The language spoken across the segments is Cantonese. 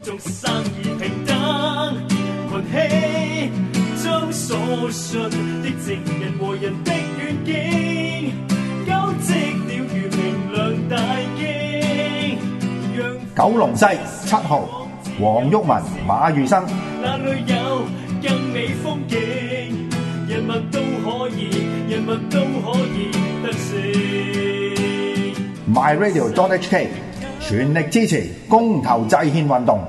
眾生而平等，群起將所信的正人和人的願景，交織了如明亮大經。 九龍西7號黃毓民、馬宇生。 那裏有更美風景，人民都可以得勝。 myradio.hk 全力支持公投制憲運動。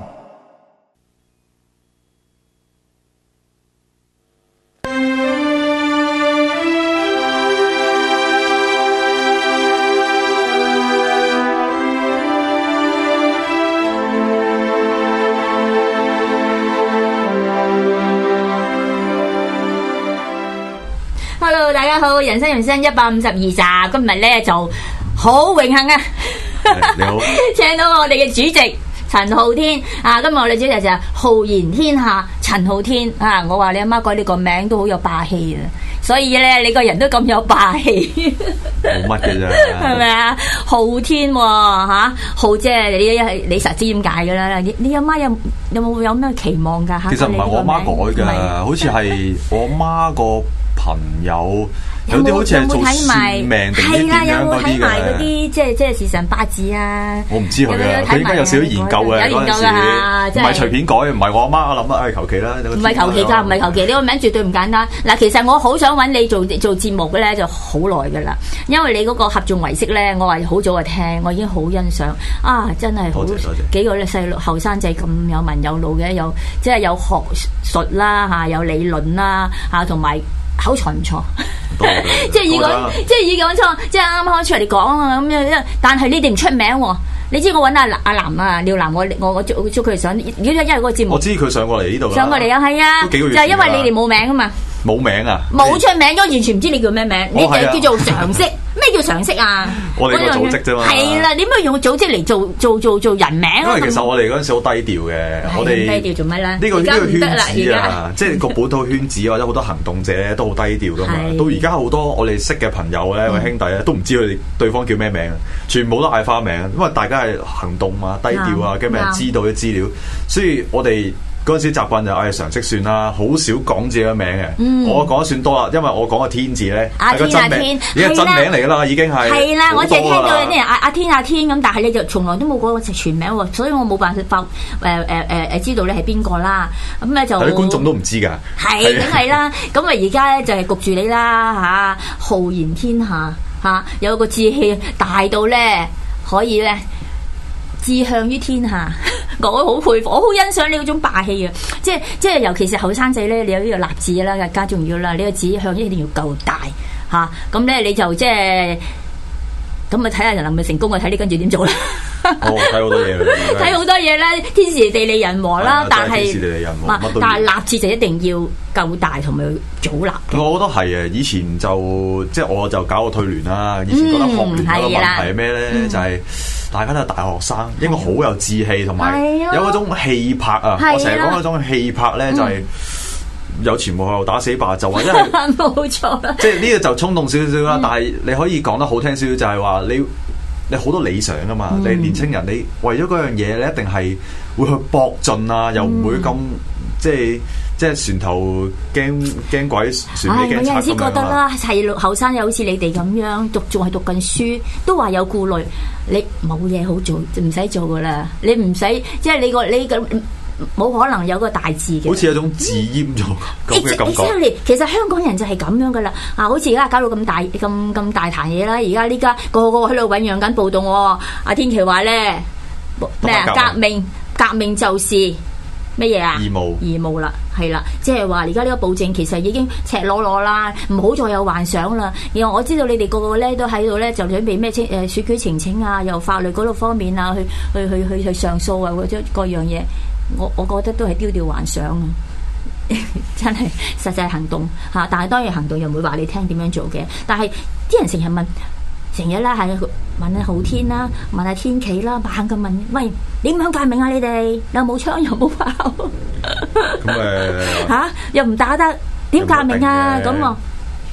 Hello， 大家好，人生152集，今日咧就好榮幸啊！ 你好， 請到我哋嘅主席陳浩天啊！今日我哋主席就係浩然天下陳浩天啊！我話你阿媽改你個名都好有霸氣啊！所以咧，你個人都咁有霸氣， 冇乜嘅啫， 係咪啊？浩天吓，浩姐，你實知點解噶啦？你阿媽有冇有咩期望噶？ 其實唔係我阿媽改噶，好似係我阿媽個朋友。有啲好似係做算命定唔知點樣嗰啲嘅，有冇睇埋嗰啲即係時辰八字啊？我唔知佢啊，佢應該有少少研究嘅嗰陣時，唔係隨便改，唔係我阿媽諗啊，求其啦。唔係求其㗎，唔係求其，你個名絕對唔簡單。嗱，其實我好想揾你做節目嘅咧，就好耐㗎啦。因為你嗰個合眾唯識咧，我話好早就聽，我已經好欣賞啊！真係好幾個細路後生仔咁有文有路嘅，有即係有學術啦嚇，有理論啦嚇，同埋口才唔錯。即係以講錯，即係啱啱開出嚟講啊咁樣，但係你哋唔出名喎。你知我揾阿南啊，廖南，我捉佢上，如果因為嗰個節目，我知佢上過嚟呢度，上過嚟啊，係啊，就係因為你哋冇名啊嘛，冇名啊，冇出名咗，完全唔知你叫咩名，你就叫做常識。咩叫常識啊？我哋個組織啫嘛。係啦，點解用個組織嚟做人名？因為其實我哋嗰陣時好低調嘅，我哋低調做乜咧？呢個圈子啊，即係個本土圈子或者好多行動者咧都好低調噶嘛。到而家好多我哋識嘅朋友咧，我兄弟咧都唔知佢哋對方叫咩名，全部都嗌花名，因為大家係行動啊、低調啊，驚俾人知道啲資料，所以我哋嗰陣時習慣就常識算啦，好少講自己嘅名嘅。我講得算多啦，因為我講個天字咧係個真名，已經係真名嚟噶啦，已經係。係啦，我淨係聽到有啲人阿天咁，但係你就從來都冇講過全名喎，所以我冇辦法知道你係邊個啦。咁咧就啲觀眾都唔知㗎。係，梗係啦。咁啊，而家咧就係焗住你啦嚇，浩然天下嚇，有個志氣大到咧可以咧。志向於天下，我好佩服，我好欣賞你嗰種霸氣啊！即係尤其是後生仔咧，你有呢個立志啦，更加重要啦。你個志向一定要夠大嚇，咁咧你就即係咁啊！睇下人能唔能成功啊！睇你跟住點做啦。睇好多嘢，睇好多嘢啦，天時地利人和啦。但係但係立志就一定要夠大同埋早立。我覺得係啊！以前就即係我就搞個退聯啦。以前覺得學聯嗰個問題係咩咧？就係大家都係大學生，應該好有志氣，同埋有嗰種氣魄啊！我成日講嗰種氣魄咧，就係有前無後打死霸就話，因為冇錯啦。即係呢個就衝動少少啦，但係你可以講得好聽少少，就係話你好多理想噶嘛，你年青人，你為咗嗰樣嘢，你一定係會去搏盡啊，又唔會咁即係船頭驚鬼，船尾驚賊咁樣。我有陣時覺得啦，係後生又好似你哋咁樣仲係讀緊書，都話有顧慮，你冇嘢好做，就唔使做噶啦。你唔使即係你咁冇可能有個大志嘅，好似有種自閹咗咁嘅感覺。其實香港人就係咁樣噶啦，啊，好似而家搞到咁大壇嘢啦，而家呢家個個喺度醞釀緊暴動喎。阿天琪話咧咩啊？革命就是乜嘢啊？義務啦，係啦，即係話而家呢個暴政其實已經赤裸裸啦，唔好再有幻想啦。然後我知道你哋個個咧都喺度咧，就準備咩選舉呈請啊，又法律嗰度方面啊，去上訴啊，或者各樣嘢。我覺得都係丟掉幻想啊！真係實際行動嚇，但係當然行動又唔會話你聽點樣做嘅。但係啲人成日啦係問阿浩天啦，問阿天琪啦，猛咁問，喂，點樣革命啊？你哋又冇槍又冇炮，咁嚇又唔打得，點革命啊？咁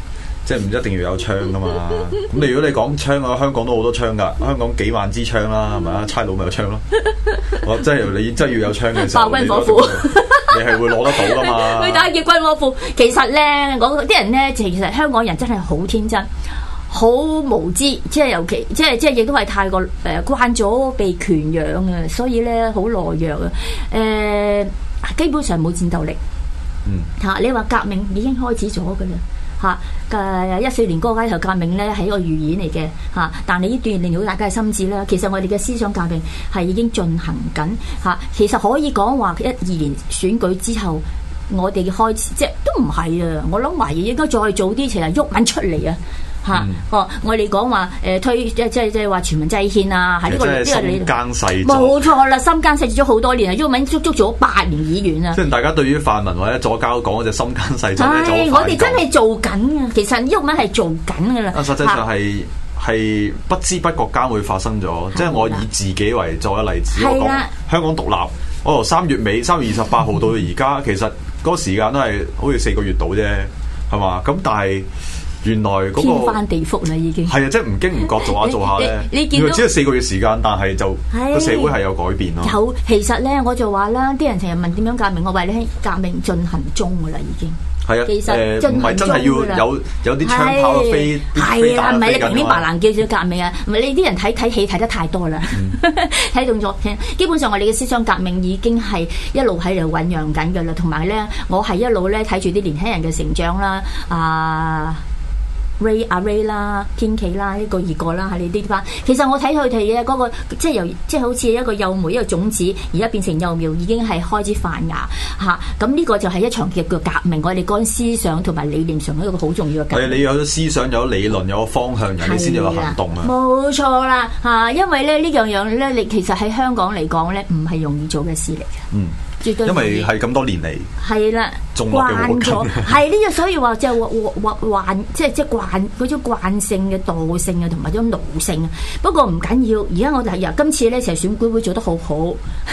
即係唔一定要有槍噶嘛。咁你如果你講槍啊，香港都好多槍噶，香港幾萬支槍啦，係咪啊？差佬咪有槍咯。我真係你真係要有槍嘅時候， 爆軍火庫， 你係會攞得到噶嘛？ 去打劫軍火庫，其實咧，啲人咧，其實香港人真係好天真。好無知，即係尤其，即係亦都係太過慣咗被權養啊，所以咧好懦弱啊。基本上冇戰鬥力。你話革命已經開始咗㗎啦14年嗰個街頭革命咧係一個預演嚟嘅但係呢段令到大家嘅心智啦。其實我哋嘅思想革命係已經進行緊其實可以講話12年選舉之後，我哋開始即係都唔係啊。我諗懷疑應該再早啲，其實鬱文出嚟啊。我哋講話推即係話全民制憲啊，係呢個深耕細作， 冇錯啦，深耕細作咗好多年啊，毓民足咗8年議員啊。 雖然大家對於泛民或者左膠講嗰隻深耕細作咧， 我哋真係做緊啊。其實毓民係做緊噶啦。 實際上係不知不覺間會發生咗。即係我以自己為作為例子，我講香港獨立，我由3月尾3月28號到而家，其實嗰個時間都係好似4個月到啫，係嘛？咁但係原來嗰天翻地覆啦，已經係啊！即係唔經唔覺做下咧，你見到只係4個月時間，但係就個社會係有改變咯。 有其實咧，我就話啦，啲人成日問點樣革命，我話你革命進行中噶啦，已經係啊。其實唔係真係要有啲槍炮飛，係啦，唔係你平面白蘭叫做革命啊！唔係你啲人睇戲睇得太多啦，睇動作片。基本上我哋嘅思想革命已經係一路喺度醖釀緊噶啦，同埋咧，我係一路咧睇住啲年輕人嘅成長啦，Ray 啦，天琪啦，一個二個啦，喺你啲班。其實我睇佢哋嘅嗰個，即係好似一個幼梅一個種子，而家變成幼苗，已經係開始發芽嚇。咁呢個就係一場叫革命。我哋講思想同埋理念上一個好重要嘅革命。 係你有咗思想，有理論，有個方向，人哋先有行動啊！ 冇錯啦嚇，因為咧呢樣嘢咧，你其實喺香港嚟講咧，唔係容易做嘅事嚟嘅。 因為係咁多年嚟，係啦， 慣咗，係呢個，所以話就慣，即係慣嗰種慣性嘅惰性啊，同埋種奴性啊。不過唔緊要，而家我哋今次咧成日選舉會做得好好。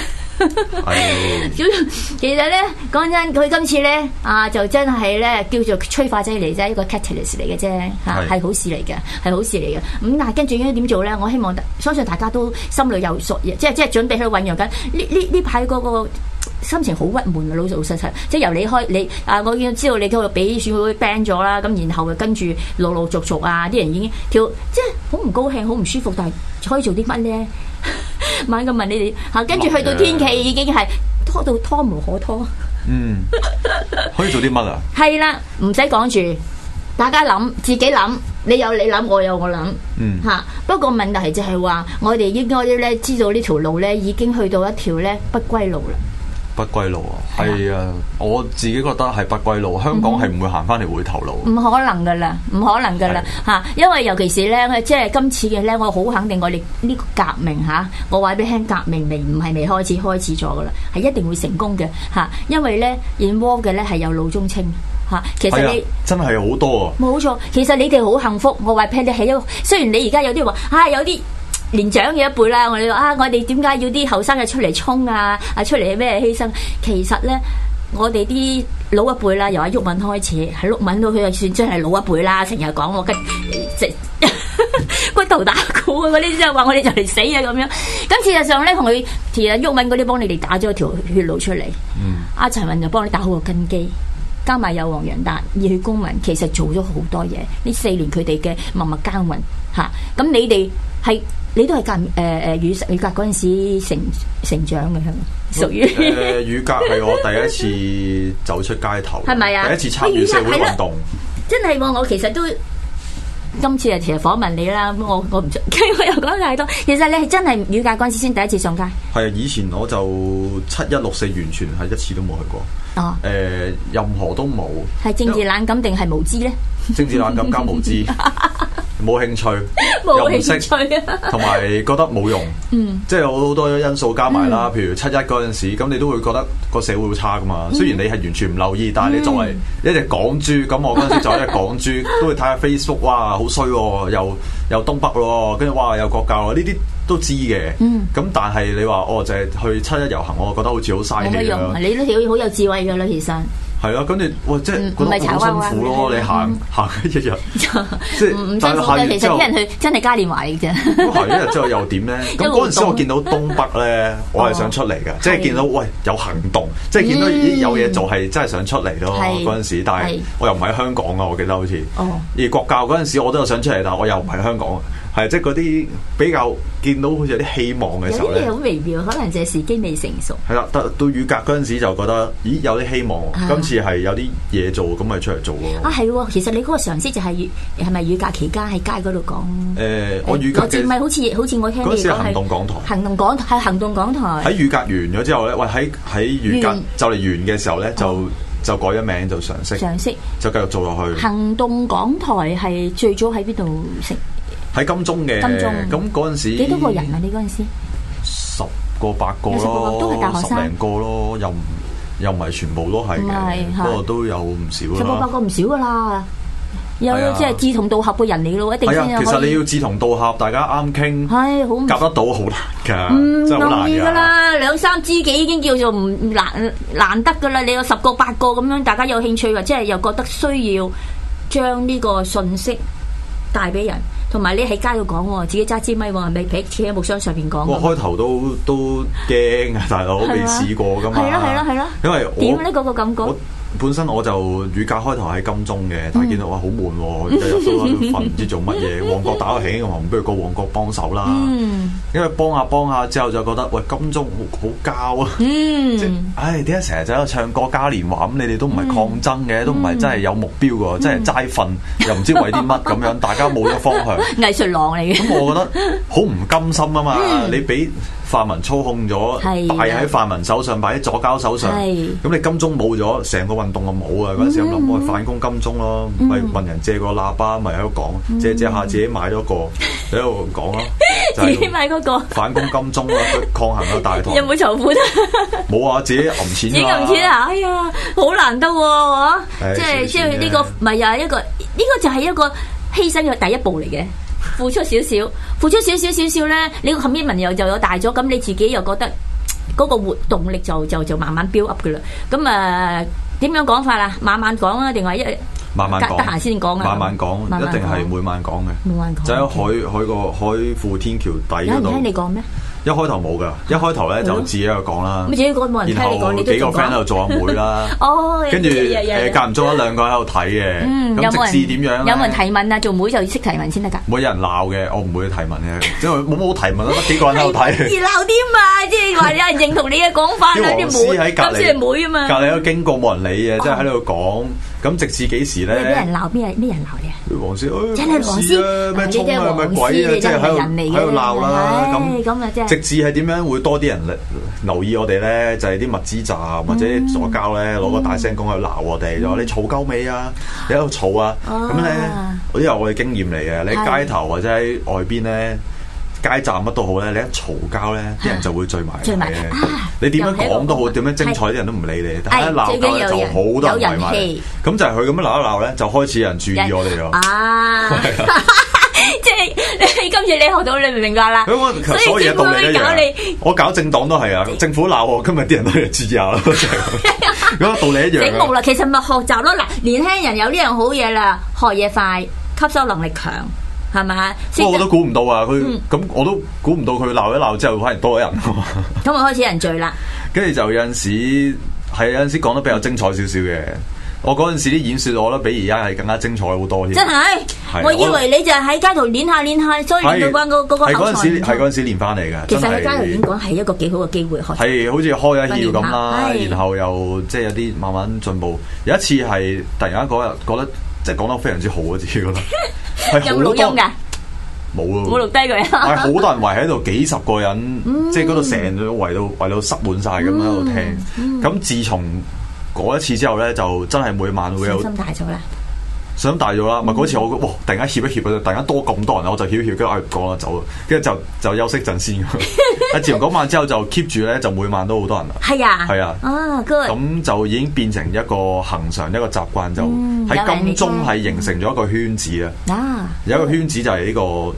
其實咧講真，佢今次咧就真係咧叫做催化劑嚟啫，一個 catalyst 嚟嘅啫係好事嚟嘅，係好事嚟嘅。咁但係跟住應該點做咧？我希望相信大家都心裏有數，即係準備去醖釀緊呢排嗰個。心情好鬱悶啊！老實實，即係由你開你我已經知道你嗰度俾選舉會 ban 咗啦，咁然後跟住陸續啲人已經即係好唔高興、好唔舒服，但係可以做啲乜咧？猛咁問你哋跟住去到天氣已經係拖到拖無可拖。 可以做啲乜啊？係啦，唔使講住，大家諗，自己諗，你有你諗，我有我諗。不過問題就係話，我哋應該咧知道呢條路咧已經去到一條咧不歸路啦。 不歸路啊，係啊，我自己覺得係不歸路。香港係唔會行翻嚟回頭路，唔可能噶啦，唔可能噶啦嚇！因為尤其是咧，即係今次嘅咧，我好肯定我哋呢個革命嚇，我話俾你聽，革命唔係未開始咗噶啦，係一定會成功嘅嚇。因為咧，involve嘅咧係有老中青嚇。其實你真係好多啊，冇錯。其實你哋好幸福，我話俾你係一個，雖然你而家有啲話有啲。年長嘅一輩啦，我哋話我哋點解要啲後生嘅出嚟衝出嚟咩犧牲？其實咧，我哋啲老一輩啦，由阿毓民開始，喺毓民到佢就算真係老一輩啦，成日講我骨頭打鼓啊嗰啲，即係話我哋就嚟死啊咁樣。咁事實上咧，同佢其實毓民嗰啲幫你哋打咗條血路出嚟。阿陳雲就幫你打好個根基，加埋有黃仁達熱血公民，其實做咗好多嘢。呢4年佢哋嘅默默耕耘嚇，咁你哋係。你都係乳鴿嗰陣時成長嘅係咪？屬於乳鴿係我第一次走出街頭， 係咪啊？ 第一次參與社會運動， 真係喎！我其實都今次其實訪問你啦，我唔出，我又講太多。其實你係真係乳鴿嗰陣時先第一次上街。係啊，以前我就7、1、6、4完全係一次都冇去過。任何都冇。係政治冷感定係無知咧？政治冷感加無知。冇興趣，又唔識，同埋覺得冇用，即係有好多因素加埋啦。譬如7、1嗰陣時，咁你都會覺得個社會會差噶嘛。雖然你係完全唔留意，但係你作為一隻港豬，咁我嗰陣時作為一隻港豬，都會睇下 Facebook，哇，好衰喎，又東北咯，跟住哇又國教，呢啲都知嘅。咁但係你話就係去七一遊行，我覺得好似好嘥氣啦。 你都好有智慧㗎啦，其實。 係啊，跟住即係覺得好辛苦咯。你行一日，即係唔辛苦嘅。其實啲人去真係嘉年華嚟啫。 咁行一日之後又點咧？咁嗰陣時我見到東北咧，我係想出嚟嘅，即係見到有行動，即係見到有嘢做係真係想出嚟咯。嗰陣時，但係我又唔喺香港啊，我記得好似。而國教嗰陣時我都有想出嚟，但係我又唔喺香港。係即係嗰啲比較見到好似有啲希望嘅時候咧， 有啲嘢好微妙，可能就係時機未成熟。 係啦，到雨革嗰陣時就覺得，咦有啲希望，今次係有啲嘢做，咁咪出嚟做咯。係喎， 其實你嗰個常識就係咪雨革期間喺街嗰度講？ 我雨革嘅， 唔係好似我聽你講係嗰時行動港台。 行動港台。 喺雨革完咗之後咧，喺雨革就嚟完嘅時候咧，就改咗名就常識就繼續做落去。 行動港台係最早喺邊度食？ 喺金鐘嘅，咁嗰陣時幾多個人啊？你嗰陣時 10個8個咯， 都係大學生 10零個咯，又唔係全部都係嘅，不過都有唔少啦。 10個8個唔少噶啦，有即係志同道合嘅人嚟咯，一定先有。 其實你要志同道合，大家啱傾，係好夾得到，好難㗎，真係好難㗎啦。 2、3知己已經叫做唔難得㗎啦。你有10個8個咁樣，大家有興趣嘅，即係又覺得需要將呢個信息帶俾人。同埋你喺街度講，自己揸支咪喎，係咪企喺木箱上邊講？ 我開頭都驚啊，大佬未試過噶嘛。 係咯。因為點咧嗰個感覺？ 本身我就雨革開頭喺金鐘嘅，但係見到好悶喎，日日都喺度瞓，唔知做乜嘢。旺角打個起，我話不如過旺角幫手啦。因為幫下之後就覺得金鐘好膠啊。即係點解成日就喺度唱歌嘉年華咁？你哋都唔係抗爭嘅，都唔係真係有目標嘅，真係齋瞓，又唔知為啲乜咁樣，大家冇咗方向。 藝術郎嚟嘅。咁我覺得好唔甘心啊嘛！你俾泛民操控咗，敗喺泛民手上，敗喺左膠手上。咁你金鐘冇咗，成個運動就冇啊！嗰陣時諗我反攻金鐘咯，咪問人借個喇叭，咪喺度講，借下自己買咗個喺度講咯， 自己買嗰個反攻金鐘啦，抗衡個大台。 有冇籌款？ 冇啊，自己揞錢。自己揞錢啊！哎呀，好難得喎！即係呢個咪又係一個呢個就係一個犧牲嘅第一步嚟嘅。付出少少咧，你個 commitment 又有大咗，咁你自己又覺得嗰個活動力就慢慢 build up 噶啦。咁點樣講法啊？慢慢講啊，定係慢慢講， 得閒先講啊。 慢慢講，一定係每晚講嘅。 每晚講。 就喺海富天橋底嗰度。 有人聽你講咩？ 一開頭冇噶，一開頭咧就自己喺度講啦。 咁自己講冇人聽你講，你都講。 然後幾個 friend 喺度做阿妹啦。跟住間唔中1、2個喺度睇嘅。咁直至點樣？ 有冇人提問啊？做妹就要識提問先得㗎。 冇人鬧嘅，我唔會提問嘅，因為冇提問得幾個人喺度睇。 熱鬧啲嘛，即係話有人認同你嘅講法啊！啲妹喺隔離，妹啊嘛。 隔離都經過冇人理嘅，即係喺度講。咁直至幾時咧？ 俾人鬧咩人鬧你啊？ 黃絲， 真係黃絲咩衝啊？咩鬼啊？即係喺度鬧啦。 咁啊，即係直至係點樣會多啲人留意我哋咧？就係啲物資站或者左膠咧，攞個大聲公喺度鬧我哋，就話你嘈鳩尾啊！你喺度嘈啊！咁咧，嗰啲係我哋經驗嚟嘅。你喺街頭或者喺外邊咧，街站乜都好咧，你一嘈交咧，啲人就會聚埋嘅。你點樣講都好，點樣精彩啲人都唔理你。但係一鬧交咧就好多人圍埋。咁就係佢咁樣鬧一鬧咧，就開始有人注意我哋咯。即係你今次你學到，你明唔明白啦？ 所有嘢道理一樣。我搞政黨都係啊，政府鬧我，今日啲人都要注意下咯。咁道理一樣。 醒目啦，其實咪學習咯。嗱，年輕人有呢樣好嘢啦，學嘢快，吸收能力強。係咪？ 不過我都估唔到啊！佢咁我都估唔到佢鬧一鬧之後反而多咗人。 咁啊開始有人聚啦。 跟住就有陣時講得比較精彩少少嘅。我嗰陣時啲演說，我覺得比而家係更加精彩好多添。 真係，我以為你就喺街頭練下，所以練到關嗰個口才。 係嗰陣時練翻嚟嘅。 其實喺街頭演講係一個幾好嘅機會， 係好似開一竅咁啦，然後又即係有啲慢慢進步。有一次係突然間嗰日覺得即係講得非常之好啊！自己覺得。 有冇錄音㗎？ 冇錄低佢。 係好多人圍喺度，幾十個人，即係嗰度成個圍到塞滿晒咁喺度聽。咁自從嗰一次之後咧，就真係每晚會有信心大咗啦。 信心大咗啦，咪嗰次我突然間協一協突然間多咁多人，我就協，跟住唔講啦，走啦，跟住就休息陣先。自從嗰晚之後就 keep 住咧，就每晚都好多人啦。 係啊， 係啊，咁就已經變成一個恆常一個習慣，就喺金鐘係形成咗一個圈子啊。有一個圈子就係呢個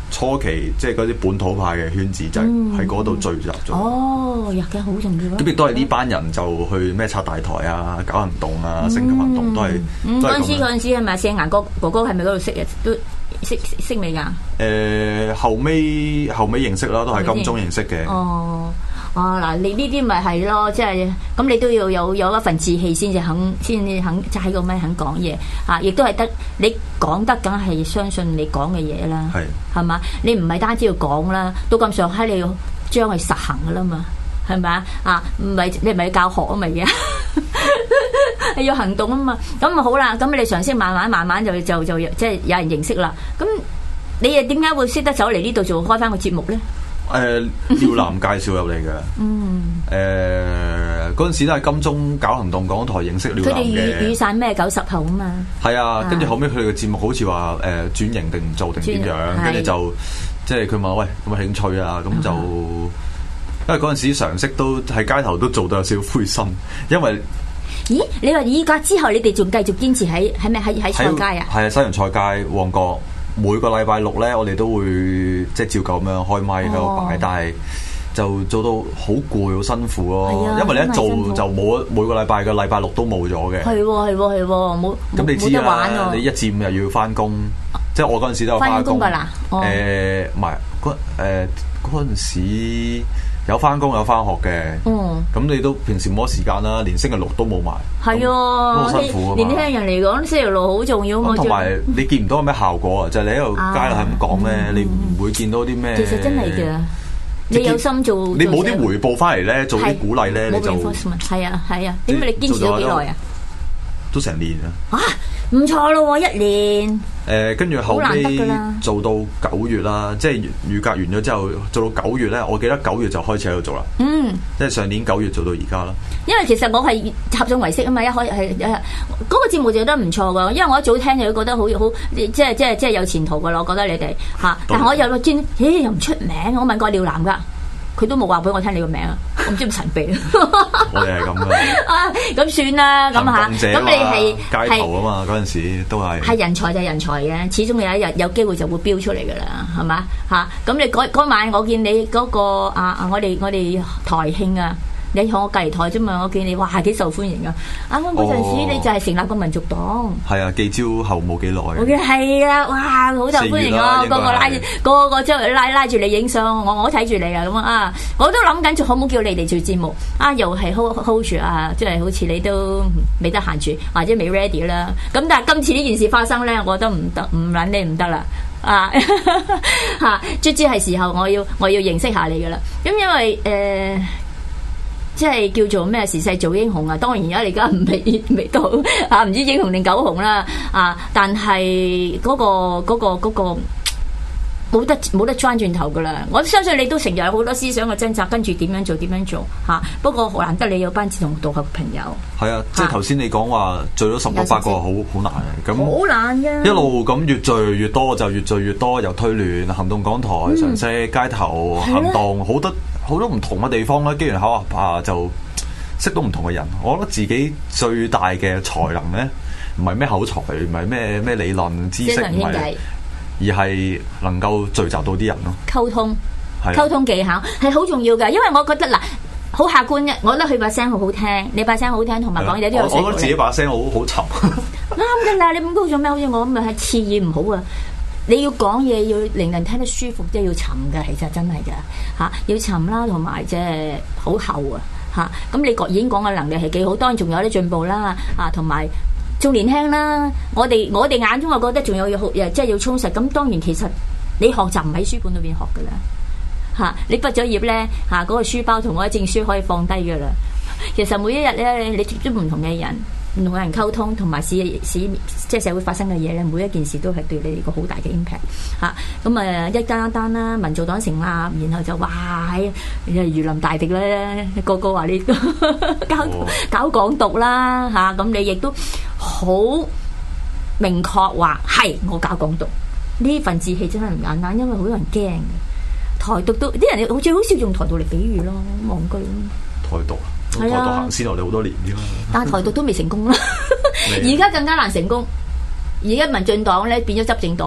初期即係嗰啲本土派嘅圈子就喺嗰度聚集咗。 哦，日嘅好重要。 咁亦都係呢班人就去咩拆大台啊、搞行動啊、升級行動都係。 嗰陣時係咪四眼哥哥係咪嗰度識嘅？都識未㗎？ 後尾認識啦，都係金鐘認識嘅。 嗱，你呢啲咪係咯，即係咁，你都要有一份志氣先至肯揸個咪肯講嘢嚇，亦都係得你講得，梗係相信你講嘅嘢啦，係嘛？你唔係單止要講啦，到咁上下你要將佢實行噶啦嘛，係咪啊？唔係你唔係教學啊嘛而家，係要行動啊嘛。咁啊好啦，咁你常識慢慢就即係有人認識啦。咁你又點解會識得走嚟呢度做開翻個節目咧？ 廖南介紹入嚟嘅。嗰陣時都係金鐘搞行動港台認識廖南嘅。佢哋雨傘咩90後啊嘛。係啊，跟住後尾佢哋嘅節目好似話轉型定唔做定點樣，跟住就即係佢問我喂有冇興趣啊？咁就因為嗰陣時常識都喺街頭都做到有少少灰心，因為咦？你話依家之後你哋仲繼續堅持喺咩喺菜街啊？ 係啊，西洋菜街旺角。每個禮拜六咧，我哋都會即係照舊咁樣開咪喺度擺，但係就做到好攰好辛苦咯。因為你一做就冇每個禮拜嘅禮拜六都冇咗嘅。係冇。 咁你知啦，你1至5日要翻工，即係我嗰陣時都有翻工㗎啦。唔係嗰陣時有翻工有翻學嘅。咁你都平時冇乜時間啦，連星期六都冇埋。 係啊，好辛苦啊嘛。年輕人嚟講，星期六好重要啊嘛。 同埋你見唔到有咩效果啊？就係你喺度街度係咁講咧，你唔會見到啲咩。 其實真係嘅，你有心做， 你冇啲回報翻嚟咧，做啲鼓勵咧，你就係啊。點解你堅持咗幾耐啊？ 都成年啊！ 唔錯咯，1年。 跟住後尾做到9月啦，即係預革完咗之後，做到9月咧，我記得9月就開始喺度做啦。即係上年9月做到而家啦。因為其實我係合眾唯識啊嘛，一開係嗰個節目做得唔錯噶，因為我一早聽就覺得好即係有前途噶咯，我覺得你哋嚇。但我又見又唔出名，我問過廖南噶。佢都冇話俾我聽你個名啊！我唔知咁神秘。 我哋係咁嘅。咁算啦，咁咁你係街頭啊嘛，嗰陣時都係人才就係人才嘅，始終有一日有機會就會飆出嚟㗎啦，係嘛嚇？咁你嗰晚我見你嗰個我哋台慶啊！你坐我隔離台啫嘛，我見你哇幾受歡迎啊！啱啱嗰陣時你就係成立個民族黨。係啊，記招後冇幾耐。我記得係啊，哇好受歡迎啊！個個即係拉住你影相，我睇住你啊咁啊！我都諗緊可唔可叫你哋做節目啊？又係 hold 住啊！即係好似你都未得閒住，或者未 ready 啦。咁但係今次呢件事發生咧，我覺得唔得，唔撚你唔得啦啊！卒之係時候我要認識下你噶啦。咁因為即係叫做咩時勢做英雄啊！當然而家你未到啊，唔知英雄定狗雄啦啊！但係嗰個冇得轉轉頭噶啦！我相信你都成日有好多思想嘅掙扎，跟住點樣做嚇。不過好難得你有班志同道合嘅朋友。係啊，即係頭先你講話聚咗10個8個好難嘅，咁好難嘅。一路咁越聚越多就越聚越多，又推聯行動港台、常識街頭行動好多唔同嘅地方啦，機緣巧合就識到唔同嘅人。我覺得自己最大嘅才能咧，唔係咩口才，唔係咩理論知識，唔係，而係能夠聚集到啲人咯。溝通技巧係好重要㗎，因為我覺得嗱，好客觀嘅，我覺得佢把聲好好聽，你把聲好聽，同埋講嘢都有。我覺得自己把聲好沉。啱㗎啦，你咁高做咩？好似我咁咪係刺耳唔好啊！你要講嘢要令人聽得舒服，即係要沉嘅，其實真係嘅嚇，要沉啦，同埋即係好厚啊嚇。咁你演講嘅能力係幾好，當然仲有啲進步啦啊，同埋仲年輕啦。我哋眼中我覺得仲有即係要充實。咁當然其實你學習唔喺書本裏邊學㗎啦嚇，你畢咗業咧嚇，嗰個書包同嗰個證書可以放低㗎啦。其實每一日咧，你接觸唔同嘅人。唔同人溝通，同埋即係社會發生嘅嘢咧，每一件事都係對你個好大嘅 impact 嚇。咁一單一單啦，民造黨成立，然後就哇喺如臨大敵咧，個個話你搞港獨啦嚇。咁你亦都好明確話係我搞港獨，呢份志氣真係唔簡單，因為好多人驚嘅。台獨都啲人好似好少用台獨嚟比喻咯，戇居咯。台獨台獨行先落嚟好多年啫嘛，但係台獨都未成功啦，而家更加難成功。而家民進黨咧變咗執政黨，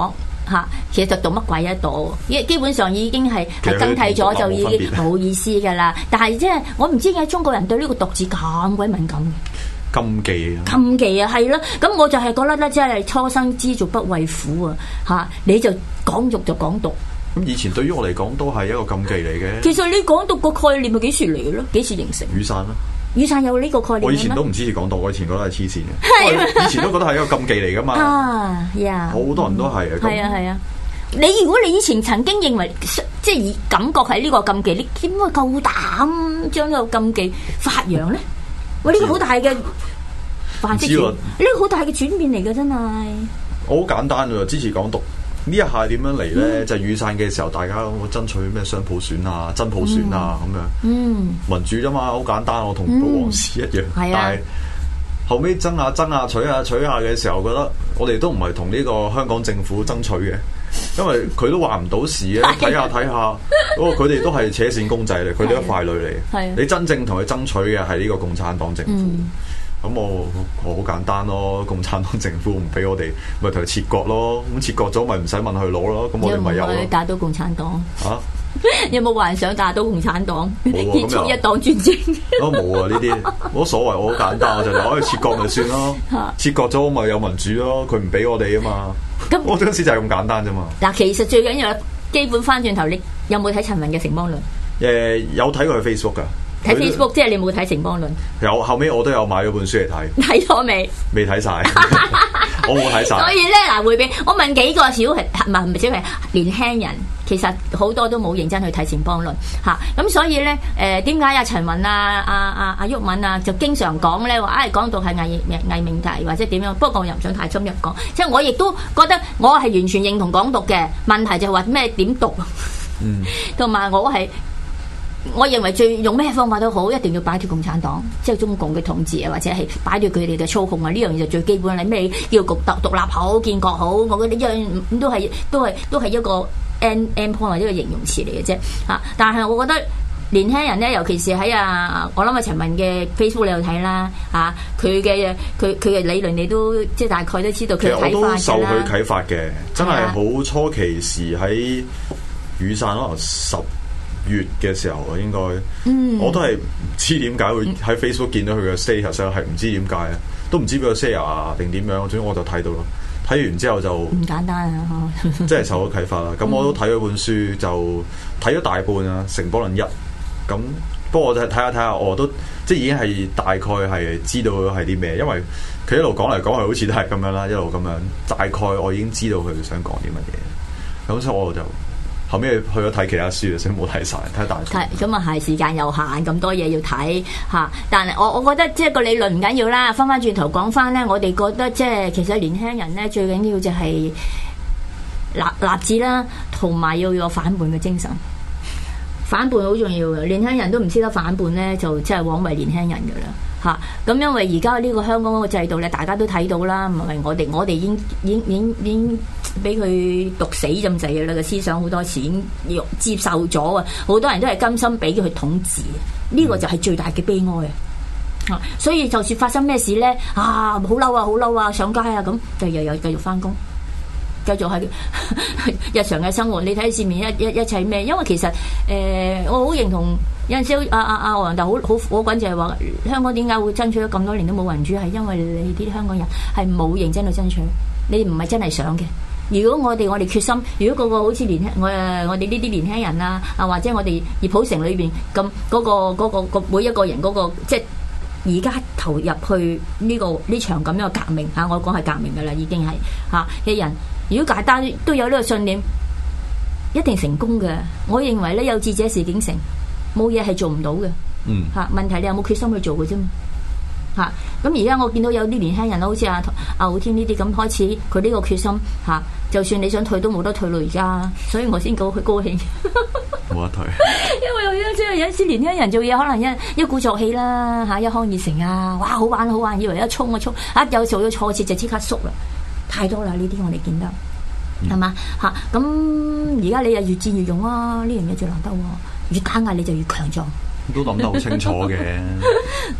其實就讀乜鬼一朵，基本上已經係更替咗就已經冇意思㗎啦。但係即係我唔知點解中國人對呢個讀字咁鬼敏感嘅。 禁忌啊！ 禁忌啊，係咯。咁我就係覺得咧，即係初生之犢不畏虎啊！你就講獨就講獨。 咁以前對於我嚟講都係一個禁忌嚟嘅。 其實你講獨個概念係幾時嚟嘅咯？幾時形成？ 雨傘啦。 雨傘有呢個概念。 我以前都唔支持港獨，我以前覺得係黐線嘅。以前都覺得係一個禁忌嚟噶嘛。好多人都係啊。 係啊。如果你以前曾經認為即係以感覺係呢個禁忌，你點會夠膽將呢個禁忌發揚咧？喂，呢個好大嘅反轉，呢個好大嘅轉變嚟嘅真係。 我好簡單喎，支持港獨呢一下點樣嚟咧？就雨傘嘅時候，大家爭取咩雙普選啊、真普選啊咁樣。民主啫嘛，好簡單，我同保皇士一樣。但係後尾爭下取下嘅時候，覺得我哋都唔係同呢個香港政府爭取嘅。因為佢都話唔到事嘅，睇下，佢哋都係扯線公仔嚟，佢哋都傀儡嚟。你真正同佢爭取嘅係呢個共產黨政府，咁我好簡單咯。共產黨政府唔俾我哋，咪同佢切割咯。咁切割咗，咪唔使問佢攞咯。咁我哋咪有咯。 打到共產黨啊？有冇幻想打到共產黨？結束一黨專政？ 都冇啊！呢啲冇所謂，我好簡單，我就可以切割咪算咯。切割咗咪有民主咯。佢唔俾我哋啊嘛。我嗰陣時就係咁簡單啫嘛。嗱， 其實最緊要基本翻轉頭，你有冇睇陳雲嘅《城邦論》？ 有睇過佢 Facebook 㗎。 睇 Facebook 即係你冇睇《城邦論》？ 有，後尾我都有買咗本書嚟睇。 睇咗未？未睇晒，我冇睇晒。 所以咧，嗱，會俾我問幾個唔係小係年輕人，其實好多都冇認真去睇《城邦論》嚇。咁所以咧，點解阿陳雲阿毓民啊，就經常講咧話，講到係偽命題或者點樣？不過我又唔想太深入講，即係我亦都覺得我係完全認同港獨嘅。問題就係話咩點讀，同埋我認為用咩方法都好，一定要擺脫共產黨，即係中共嘅統治啊，或者係擺脫佢哋嘅操控啊，呢樣嘢就最基本。你咩叫獨立好、建國好，我覺得一樣都係一個 end point 或者一個形容詞嚟嘅啫。但係我覺得年輕人咧，尤其是喺我諗陳雲嘅 Facebook 你有睇啦，佢嘅理論你都即係大概都知道佢嘅睇法㗎啦。其實我都受佢啟發嘅，真係好初期時喺雨傘可能10月嘅時候啊，應該，我都係唔知點解會喺 Facebook 見到佢嘅 status，係唔知點解啊，都唔知俾佢 share 啊定點樣，總之我就睇到咯。睇完之後就唔簡單啊，即係受咗啟發啦。咁我都睇咗本書，就睇咗大半啊，《城邦論1》。咁不過我就睇下，我都即係已經係大概係知道係啲咩，因為佢一路講嚟講去好似都係咁樣啦，一路咁樣，大概我已經知道佢想講啲乜嘢。咁所以我就後尾去咗睇其他書，所以冇睇晒，睇大概。咁啊係時間有限，咁多嘢要睇嚇。但係我覺得即係個理論唔緊要啦。翻轉頭講翻咧，我哋覺得即係其實年輕人咧最緊要就係立志啦，同埋要有反叛嘅精神。反叛好重要嘅，年輕人都唔識得反叛咧，就真係枉為年輕人噶啦嚇。咁因為而家呢個香港嗰個制度咧，大家都睇到啦，唔係我哋已經俾佢毒死咁滯嘅啦，個思想好多次已經接受咗啊，好多人都係甘心俾佢統治，呢個就係最大嘅悲哀啊！所以就算發生咩事咧，好嬲啊，上街啊咁，就又繼續翻工。繼續喺日常嘅生活，你睇市面一切咩？因為其實我好認同有陣時阿黃大好滾就係話香港點解會爭取咗咁多年都冇民主，係因為你啲香港人係冇認真去爭取，你唔係真係想嘅。如果我哋決心，如果個好似我哋呢啲年輕人啊，或者我哋熱普城裏邊咁嗰個每一個人即係而家投入去呢場咁樣嘅革命我講係革命㗎啦，已經係嘅人。如果大家都有呢個信念，一定成功嘅。我認為咧，有志者事竟成，冇嘢係做唔到嘅。問題你有冇決心去做嘅啫嘛。咁而家我見到有啲年輕人好似阿浩天呢啲咁開始，佢呢個決心就算你想退都冇得退咯而家，所以我先高興。冇得退，因為有陣時年輕人做嘢可能一鼓作氣啦一腔熱誠哇好玩，以為一衝有做咗挫折就即刻縮啦。太多啦！呢啲我哋見得係嘛咁而家你又越戰越勇呢樣嘢最難得越打壓你就越強壯。 都諗得好清楚嘅，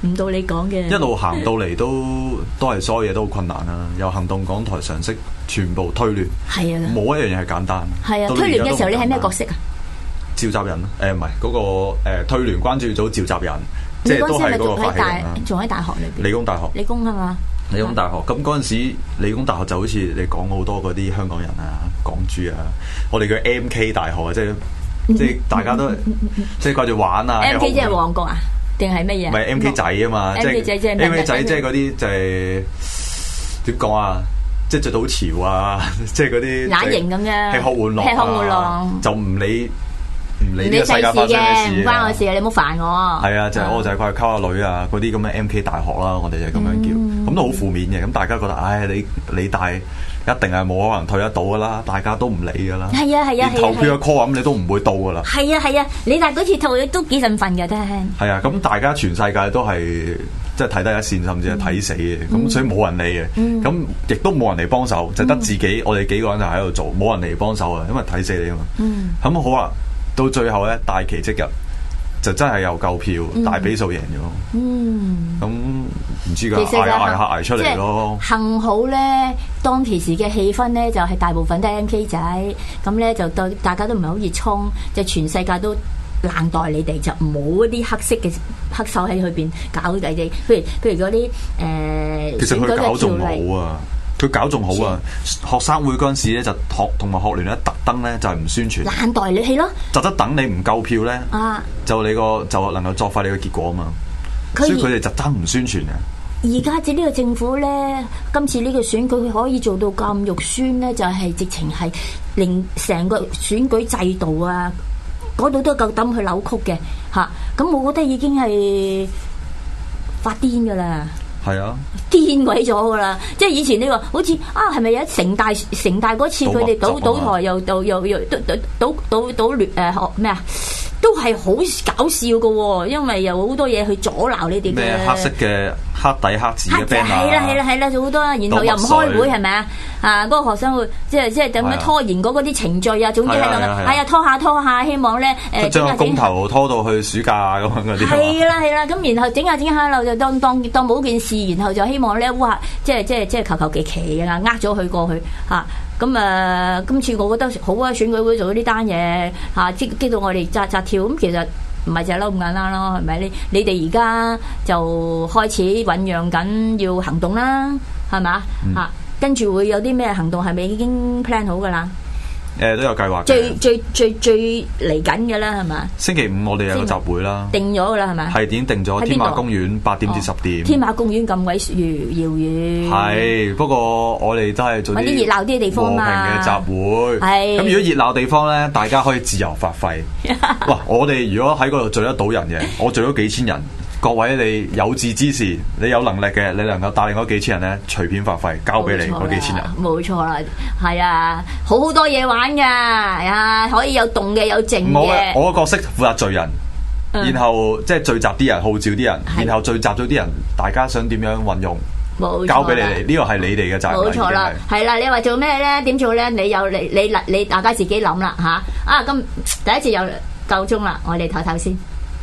唔到你講嘅。 一路行到嚟都係所有嘢都好困難啦，由行動港台常識全部推亂， 係啊， 冇一樣嘢係簡單。 係啊，推亂嘅時候你係咩角色啊？ 召集人唔係嗰個推聯關注組召集人，即係都係嗰個發起人啦。 仲喺大學裏邊。 理工大學。 理工係嘛？ 理工大學咁嗰陣時，理工大學就好似你講好多嗰啲香港人啊、港豬啊，我哋叫 MK 大學啊，即係大家都即係掛住玩啊。 MK 即係旺角啊？定係乜嘢？ 唔係 MK 仔啊嘛，即係 MK 仔，即係嗰啲就係點講啊？即係着到好潮啊！即係嗰啲懶型咁樣， 吃喝玩樂， 吃喝玩樂就唔理呢個世界發生嘅事， 唔關我事啊！你唔好煩我。 係啊，就係我就係掛住溝下女啊，嗰啲咁嘅 MK 大學啦，我哋就咁樣叫，咁都好負面嘅。咁大家覺得，唉，你大一定係冇可能退得到噶啦，大家都唔理噶啦。 係啊係啊， 投票嘅 call 咁你都唔會到噶啦。 係啊係啊，你但係嗰次投都幾振奮嘅，聽。 係啊，咁大家全世界都係即係睇得一線，甚至係睇死嘅，咁所以冇人理嘅，咁亦都冇人嚟幫手，就得自己，我哋幾個人就喺度做，冇人嚟幫手啊，因為睇死你啊嘛。咁好啦。到最後咧，大奇蹟日就真係有夠票，大比數贏咗。咁唔知㗎，捱出嚟咯。幸好咧，當其時嘅氣氛咧，就係大部分都係 MK 仔，咁咧就對大家都唔係好熱衷，就全世界都冷待你哋，就冇一啲黑色嘅黑手喺裏邊搞計啫。譬如嗰啲其實佢搞仲好啊。佢搞仲好啊！學生會嗰陣時咧，就同埋學聯咧，特登咧就係唔宣傳， 冷待你係咯， 就得等你唔夠票咧，就能夠作廢你個結果啊嘛。所以佢哋特登唔宣傳嘅。 而家呢個政府咧，今次呢個選舉佢可以做到咁肉酸咧，就係直情係令成個選舉制度啊，嗰度都夠膽去扭曲嘅嚇。咁我覺得已經係發癲噶啦。 係啊， 癲鬼咗噶啦！即係以前你話好似啊，係咪有城大嗰次佢哋賭台又賭劣學咩啊？都係好搞笑噶喎，因為有好多嘢去阻撓你哋嘅咩黑色嘅黑底黑字嘅 banner 係啦，做好多，然後又唔開會係咪啊？啊，嗰個學生會即係咁樣拖延嗰啲程序啊，總之喺度係啊拖下，希望咧將個公投拖到去暑假咁樣嗰啲係啦，咁然後整下漏就當冇件事，然後就希望咧哇，即係求其啊，咗佢過去嚇。咁今次我覺得好啊，選舉會做咗呢單嘢嚇，激到我哋扎跳。咁其實唔係就係咁簡單咯，係咪？你哋而家就開始醖釀緊要行動啦，係嘛嚇？跟住會有啲咩行動係咪已經 plan 好噶啦？ 都有計劃。 最嚟緊嘅啦，係嘛？ 星期五我哋有個集會啦， 定咗噶啦，係咪？ 係點定咗？天馬公園8點至10點。 天馬公園咁鬼遙遠。 係，不過我哋都係做啲熱鬧啲嘅地方嘛。 和平嘅集會。 係。咁如果熱鬧地方咧，大家可以自由發揮。哇！我哋如果喺嗰度聚得到人嘅，我聚咗幾千人。各位你有志之士，你有能力嘅，你能夠帶領嗰幾千人咧，隨便發揮，交俾你嗰幾千人。冇錯啦， 係啊，好多嘢玩噶，啊，可以有動嘅，有靜嘅。 我個角色負責聚人，然後即係聚集啲人，號召啲人，然後聚集咗啲人，大家想點樣運用？交俾你哋，呢個係你哋嘅責任。 冇錯啦，係啦，你話做咩咧？點做咧？你大家自己諗啦吓。咁第一次又夠鐘啦，我哋唞唞先。